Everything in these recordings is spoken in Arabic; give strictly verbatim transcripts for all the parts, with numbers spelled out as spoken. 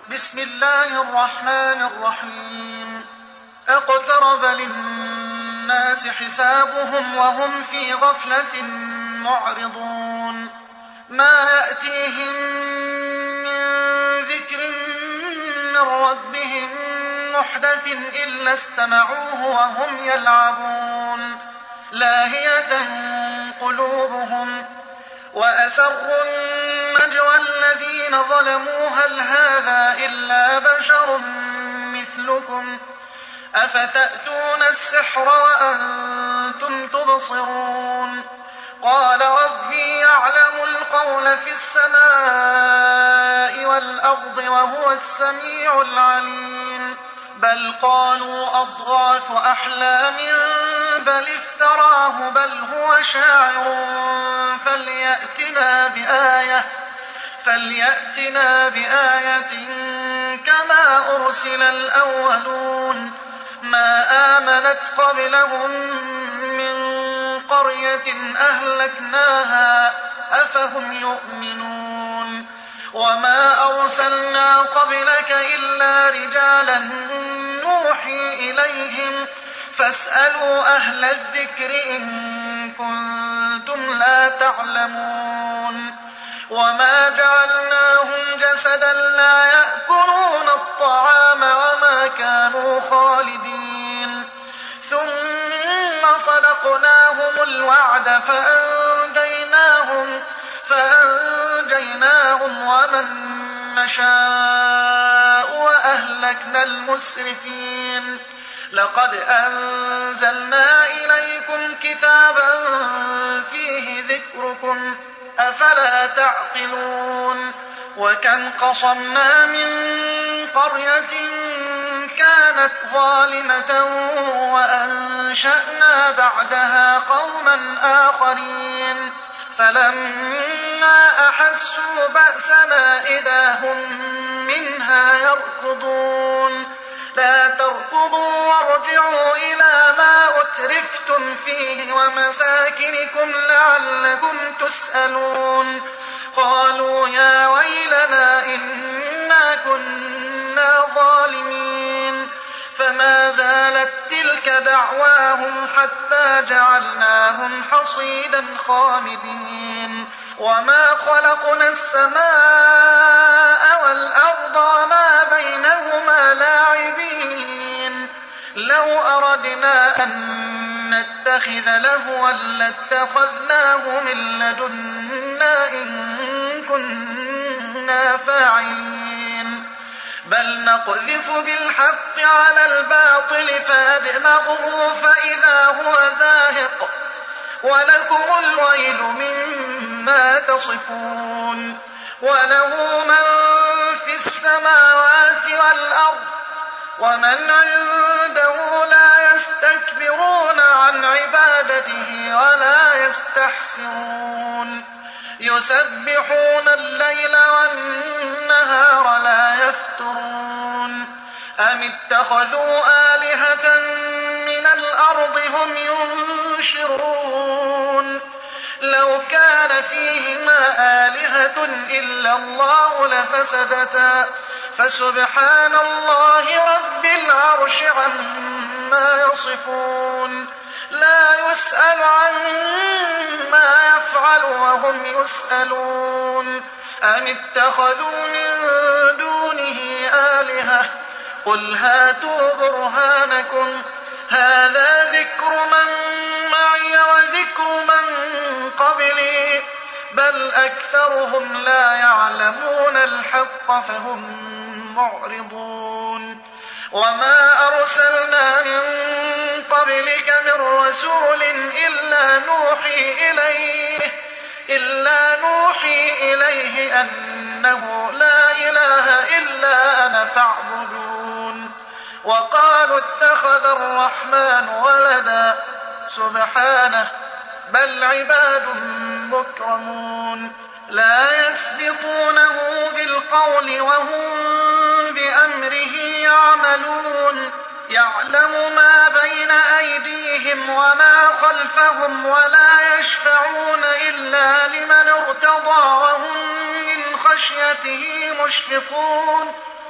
بسم الله الرحمن الرحيم اقترب للناس حسابهم وهم في غفلة معرضون ما يأتيهم من ذكر من ربهم محدث إلا استمعوه وهم يلعبون لاهية قلوبهم وأسروا النجوى الذين ظلموا هل هذا إلا بشر مثلكم أفتأتون السحر وأنتم تبصرون قال ربي يعلم القول في السماء والأرض وهو السميع العليم بل قالوا أضغاث أحلام بل افتراه بل هو شاعر فليأتنا بآية فليأتنا بآية كما أرسل الأولون ما آمنت قبلهم من قرية أهلكناها أفهم يؤمنون وما أرسلنا قبلك إلا رجالا نوحي إليهم فاسألوا أهل الذكر إن كنتم لا تعلمون وما جعلناهم جسدا لا يأكلون الطعام وما كانوا خالدين ثم صدقناهم الوعد فأنجيناهم فأنجيناهم ومن نشاء وأهلكنا المسرفين لقد أنزلنا إليكم كتابا فيه ذكركم أفلا تعقلون وكم قصمنا من قرية كانت ظالمة وأنشأنا بعدها قوما آخرين فلما أحسوا بأسنا إذا هم منها يركضون لا تركضوا وارجعوا إلى ما أترفتم فيه ومساكنكم لعلكم تسألون قالوا يا ويلنا إنا كنا ظالمين فما زالت تلك دعواهم حتى جعلناهم حصيدا خامدين وما خلقنا السماء والأرض وما بينهما لاعبين لو أردنا أن نتخذ لهوا لاتخذناه من لدنا إن كنا فاعلين بل نقذف بالحق على الباطل فأدمغه فإذا هو زاهق ولكم الويل مما تصفون وله من في السماوات والأرض ومن عنده لا يستكبرون عن عبادته ولا يستحسرون يسبحون الليل والنهار لا يفترون أم اتخذوا آلهة من الأرض هم ينشرون لو كان فيهما آلهة إلا الله لفسدتا فسبحان الله رب العرش عما يصفون لا يسأل عما يفعل وهم يسألون أم اتخذوا من دونه آلهة قل هاتوا برهانكم هذا ذكر من معي وذكر من قبلي بل أكثرهم لا يعلمون الحق فهم معرضون وما أرسلنا من قبلك من رسول إلا نوحي إليه إلا نوحي إليه أنه لا إله إلا أنا فاعبدون وقالوا اتخذ الرحمن ولدا سبحانه بل عباد مكرمون لا يسبقونه بالقول وهم بأمره يعملون يعلم ما بين أيديهم وما خلفهم ولا يشفعون إلا لمن ارتضى وهم من خشيته مشفقون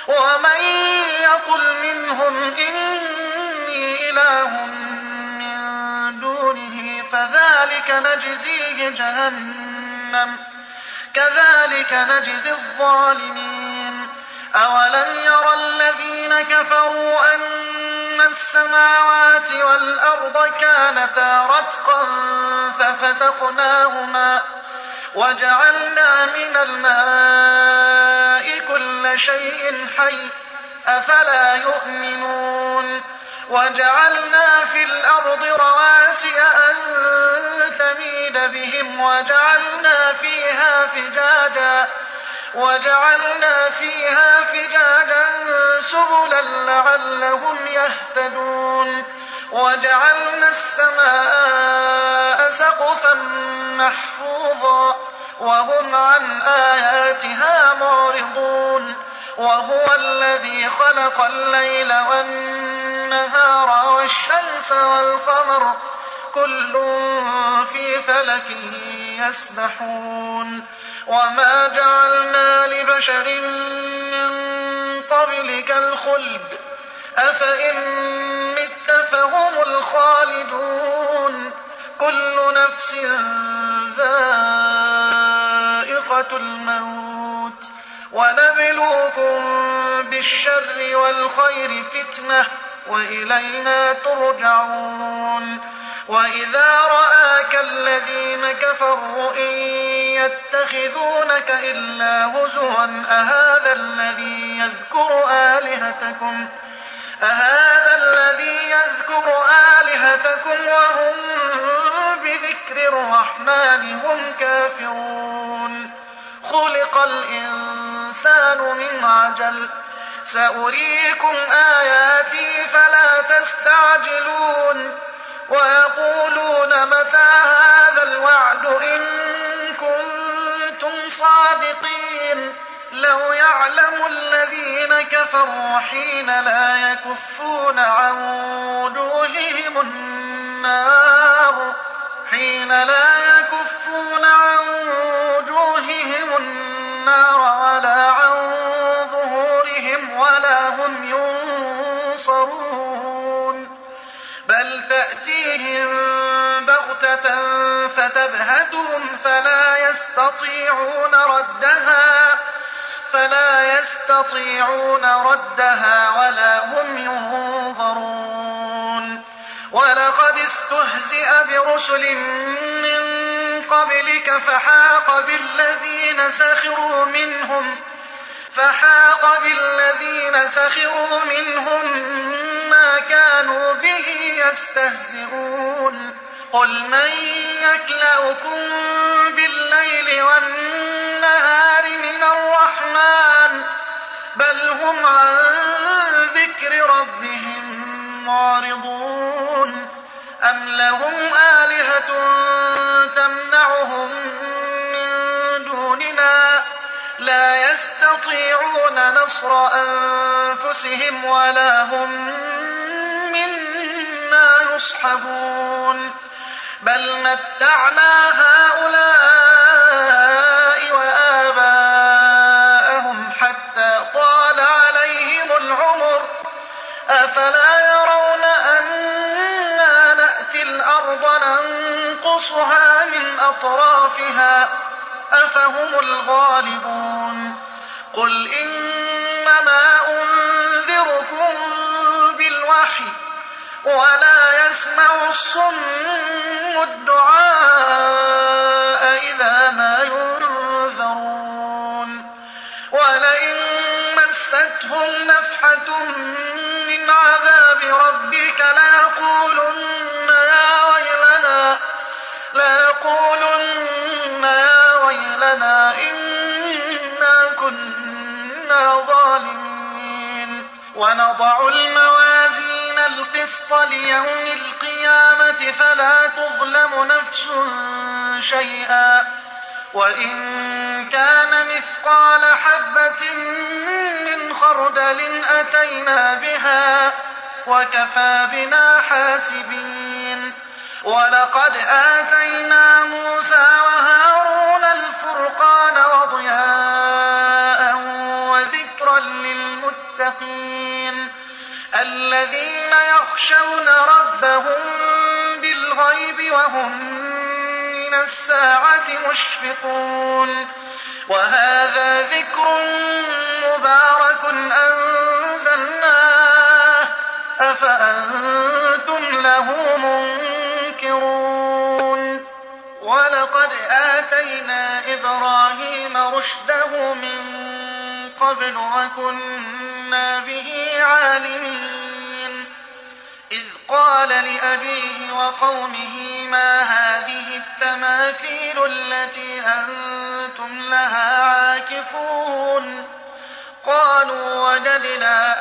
ومن يقل منهم إني إله من دونه فذلك نجزيه جهنم كذلك نجزي الظالمين. أولم ير الذين كفروا أن السماوات والأرض كانتا رتقا ففتقناهما وجعلنا من الماء كل شيء حي أفلا يؤمنون. وجعلنا في الأرض رواسي أن تميد بهم وجعلنا فيها فجاجا وجعلنا فيها فجاجا سبلا لعلهم يهتدون. وجعلنا السماء سقفا محفوظا وهم عن آياتها معرضون. وهو الذي خلق الليل والنهار والشمس والقمر كل في فلك يسبحون. وما جعلنا لبشر من قبلك الخلد أفإن مت فهم الخالدون. كل نفس ذائقة الموت ونبلوكم بالشر والخير فتنة وإلينا ترجعون. وإذا رآك الذين كفروا إن يتخذونك إلا هزوا أهذا الذي يذكر آلهتكم أهذا الذي يذكر آلهتكم وهم بذكر الرحمن هم كافرون. خلق الإنسان من عجل سأريكم آياتي فلا تستعجلون. ويقولون متى هذا الوعد إن كنتم صادقين. لو يعلم الذين كفروا حين لا يكفون عن وجوههم النار حين لا يكفون عن وجوههم النار ولا عن ظهورهم ولا هم ينصرون. بل تأتيهم بغتة فتبهتهم فلا يستطيعون ردها فلا يستطيعون ردها ولا هم ينظرون. ولقد استهزئ برسل من قبلك فحاق بالذين سخروا منهم فحاق بالذين سخروا منهم ما كانوا به يستهزئون. قل من يكلؤكم بالليل والنهار من الرحمن بل هم عن ذكر ربهم معرضون. أم لهم آلهة تمنعهم من دوننا لا يستطيعون نصر أنفسهم ولا هم منا يصحبون. بل متعنا هؤلاء وآباءهم حتى طال عليهم العمر أفلا يرون أنا نأتي الأرض ننقصها من أطرافها أفهم الغالبون. قل إنما أنذركم بالوحي ولا يسمع الصم الدعاء إذا ما ينذرون. ولئن مستهم نفحة من عذاب ربك ليقولن يا ويلنا ليقولن يا ويلنا إنا كنا ظالمين. ونضع الموازين القسط ليوم القيامة فلا تظلم نفس شيئا وإن كان مثقال حبة من خردل أتينا بها وكفى بنا حاسبين. ولقد آتينا موسى وهارون الفرقان وضياء وذكرا وذكرى للمتقين الذين يخشون ربهم بالغيب وهم من الساعة مشفقون وهذا ذكر مبارك أنزلناه أفأنتم له منكرون ولقد آتينا إبراهيم رشده من قبل وكنا به عالمين إذ قال لأبيه وقومه ما هذه التماثيل التي أنتم لها عاكفون قالوا وجدنا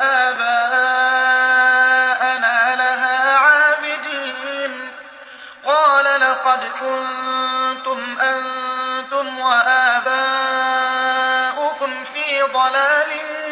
آباءنا لها عابدين قال لقد كنتم أنتم وآباؤكم في ضلال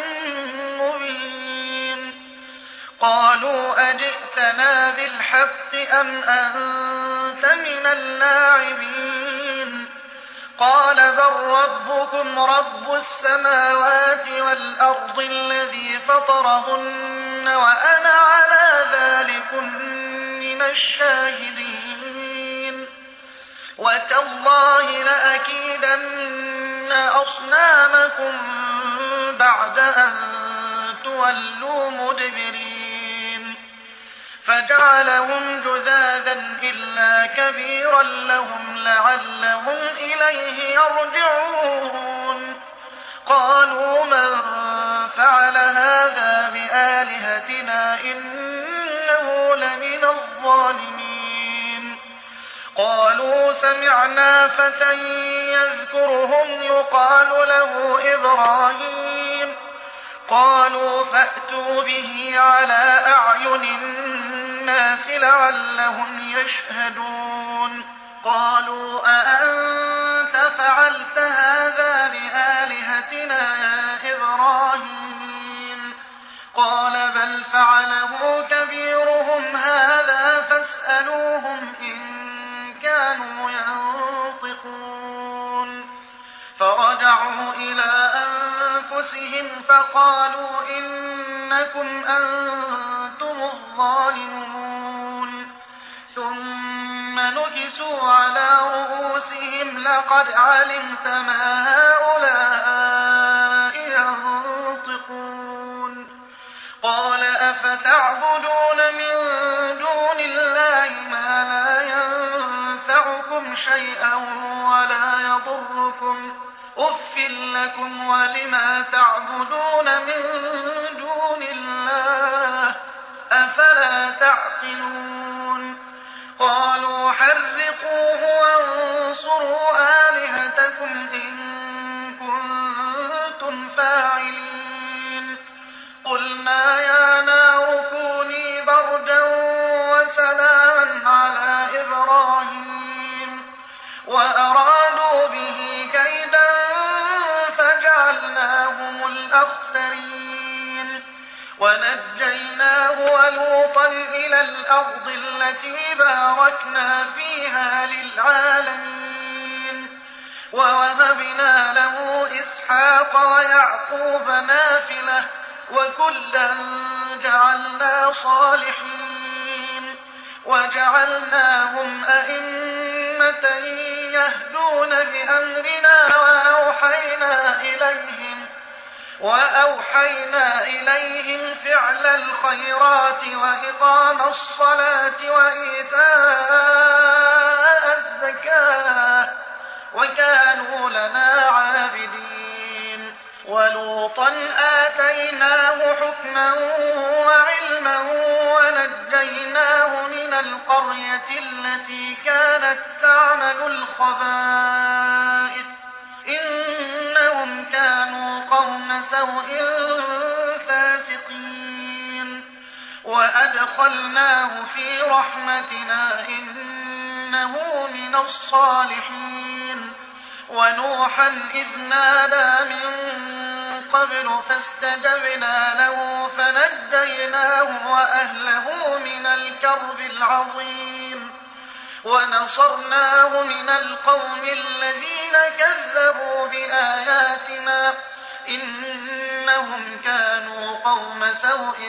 مبين قالوا أجئتنا بالحق أم أنت من اللاعبين قال بل ربكم رب السماوات والأرض الذي فطرهن وأنا على ذلك من الشاهدين وتالله لأكيدن أصنامكم بعد أن تولوا مدبرين فجعلهم جذاذا إلا كبيرا لهم لعلهم إليه يرجعون قالوا من فعل هذا بآلهتنا إنه لمن الظالمين قالوا سمعنا فتى يذكرهم يقال له إبراهيم قالوا فأتوا به على أعين الناس لعلهم يشهدون قالوا أأنت فعلت هذا بآلهتنا يا إبراهيم قال بل فعله كبيرهم هذا فاسألوهم إن كانوا ينطقون فرجعوا إلى أنفسهم فقالوا إنكم أنتم الظالمون ثم نكسوا على رؤوسهم لقد علمت ما هؤلاء ينطقون قال أفتعبدون من دون الله ما لا ينفعكم شيئا ولا يضركم أف لكم ولما تعبدون من دون الله أفلا تعقلون قالوا حرقوه وانصروا آلهتكم إن كنتم فاعلين قلنا يا نار كوني بردا وسلاما على إبراهيم وأرادوا به كيدا فجعلناهم الأخسرين ونجيناه ولوطا إلى الأرض التي باركنا فيها للعالمين ووهبنا له إسحاق ويعقوب نافلة وكلا جعلنا صالحين وجعلناهم أئمة يهدون بأمرنا وأوحينا إليهم وأوحينا إليهم فعل الخيرات وإقام الصلاة وإيتاء الزكاة وكانوا لنا عابدين ولوطا آتيناه حكما وعلما ونجيناه من القرية التي كانت تعمل الخبائث إنهم كانوا قوم سوء فاسقين وأدخلناه في رحمتنا إنه من الصالحين ونوحا إذ نادى من قبل فاستجبنا له فنجيناه وأهله من الكرب العظيم ونصرناه من القوم الذين كذبوا بآياتنا إن إنهم كانوا قوم سوء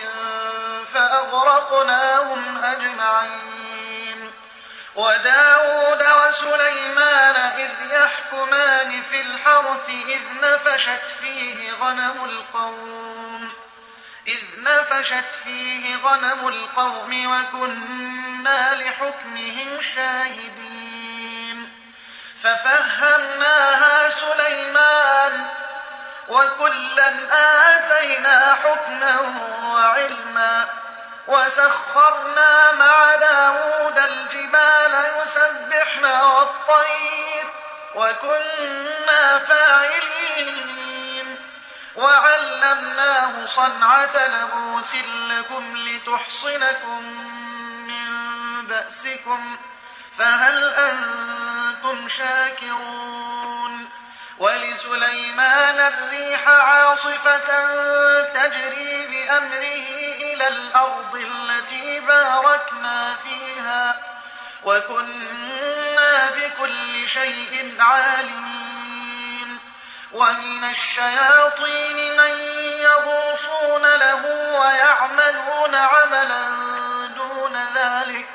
فأغرقناهم أجمعين. وداود وسليمان إذ يحكمان في الحرث إذ نفشت فيه غنم القوم إذ نفشت فيه غنم القوم وكنا لحكمهم شاهدين. ففهمناها سليمان وكلا آتينا حكما وعلما وسخرنا مع داود الجبال يسبحن والطير وكنا فاعلين. وعلمناه صنعة لبوس لكم لتحصنكم من بأسكم فهل أنتم شاكرون. ولسليمان الريح عاصفة تجري بأمره إلى الأرض التي باركنا فيها وكنا بكل شيء عالمين. ومن الشياطين من يغوصون له ويعملون عملا دون ذلك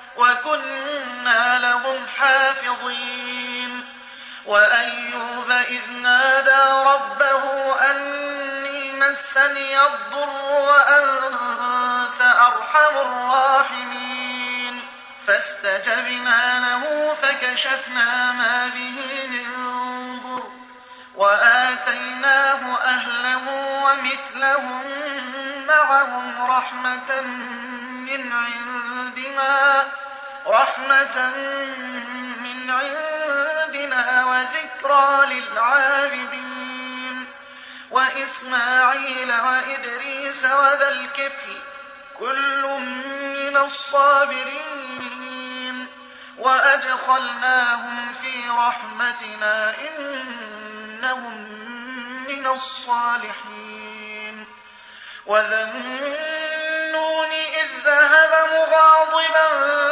وكنا لهم حافظين. وأيوب إذ نادى ربه أني مسني الضر وأنت أرحم الراحمين. فاستجبنا له فكشفنا ما به من ضر وآتيناه أهله ومثلهم معهم رحمة من عندنا رحمة من عندنا وذكرى للعابدين. وإسماعيل وإدريس وذا الكفل كل من الصابرين وأدخلناهم في رحمتنا إنهم من الصالحين. وذا النون إذ ذهب مغاضبا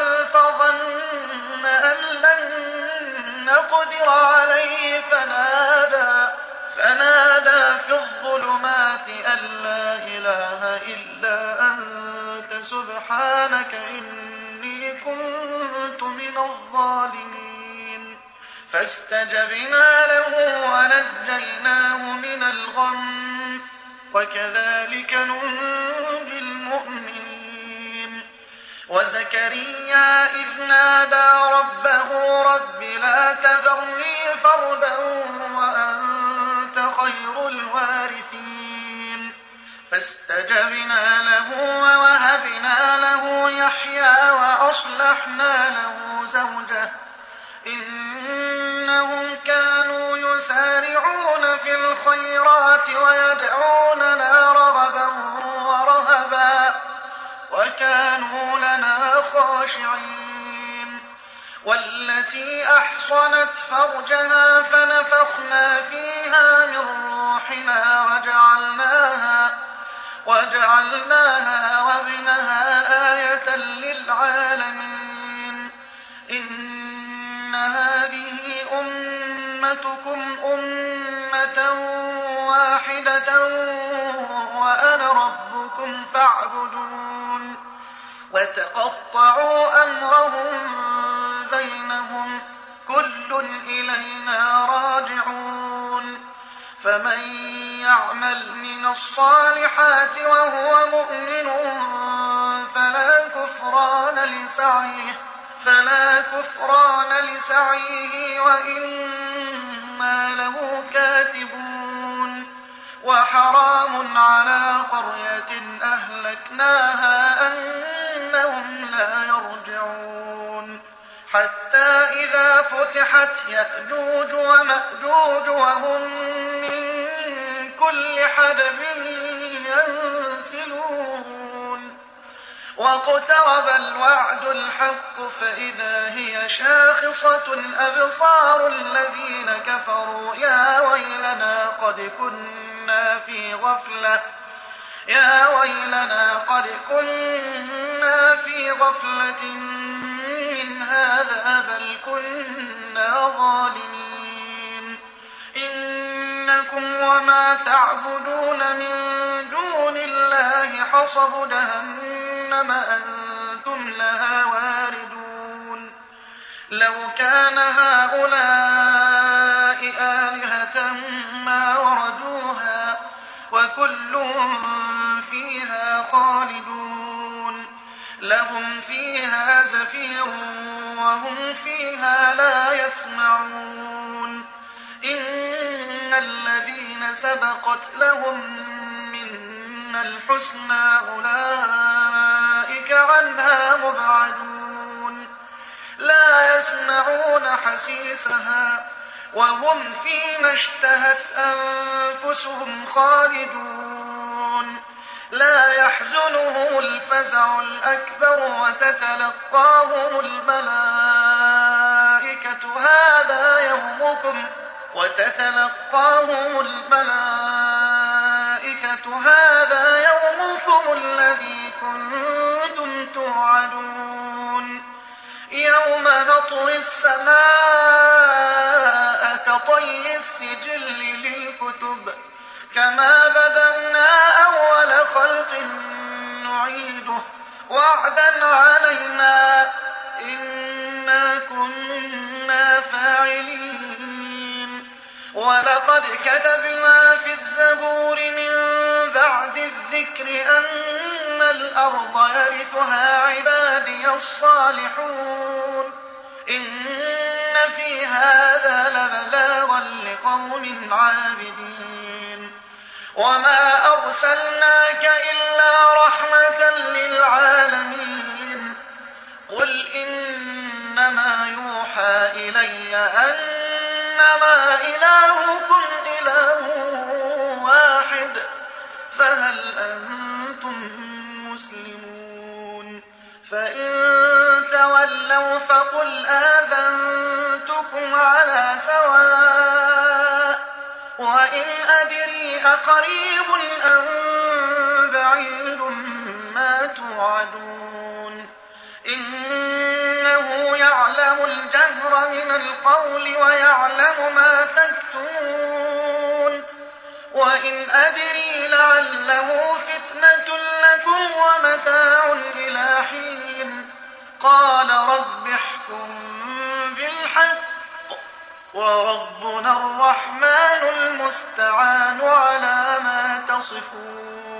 فظن أن لن نقدر عليه فنادى, فنادى في الظلمات أن لا إله إلا أنت سبحانك إني كنت من الظالمين. فاستجبنا له ونجيناه من الغم وكذلك ننجي المؤمنين. وزكريا إذ نادى ربه رب لا تذرني فردا وأنت خير الوارثين. فاستجبنا له ووهبنا له يحيى وأصلحنا له زوجه إنهم كانوا يسارعون في الخيرات ويدعوننا رغبا ورهبا وكانوا لنا خاشعين. والتي أحصنت فرجها فنفخنا فيها من روحنا وجعلناها, وجعلناها وابنها آية للعالمين. إن هذه أمتكم أمة واحدة وأنا ربكم فاعبدون. وتقطعوا أمرهم بينهم كل إلينا راجعون. فمن يعمل من الصالحات وهو مؤمن فلا كفران لسعيه فلا كفران لسعيه وإنا له كاتبون. وحرام على قرية أهلكناها أنهم لا يرجعون. حتى إذا فتحت يأجوج ومأجوج وهم من كل حدب ينسلون. واقترب الوعد الحق فإذا هي شاخصة أبصار الذين كفروا يا ويلنا قد كنا في غفلة يا ويلنا قد كنا في غفلة من هذا بل كنا ظالمين. إن إنكم وما تعبدون من دون الله حصب جهنم أنتم لها واردون لو كان هؤلاء آلهة ما وردوها وكل فيها خالدون لهم فيها زفير وهم فيها لا يسمعون إن الذين سبقت لهم منا الحسنى أولئك عنها مبعدون لا يسمعون حسيسها وهم فيما اشتهت أنفسهم خالدون لا يحزنهم الفزع الأكبر وتتلقاهم الملائكة هذا يومكم وتتلقاهم الملائكة هذا يومكم الذي كنتم توعدون يوم نطوي السماء كطي السجل للكتب كما بدأنا أول خلق نعيده وعدا علينا إنا كنا فاعلين ولقد كتبنا في الزبور من بعد الذكر أن الأرض يرثها عبادي الصالحون إن في هذا لبلاغا لقوم عابدين وما أرسلناك إلا رحمة للعالمين قل إنما يوحى إلي أنما إلهكم إله واحد فهل أنتم مسلمون فإن تولوا فقل آذنتكم على سواء وإن أدري أقريب أم بعيد ما توعدون إنه يعلم الجهر من القول ويعلم ما تكتمون وإن أدري لعله فتنة لكم ومتاع إلى حين قال رب احكم بالحق وربنا الرحمن المستعان على ما تصفون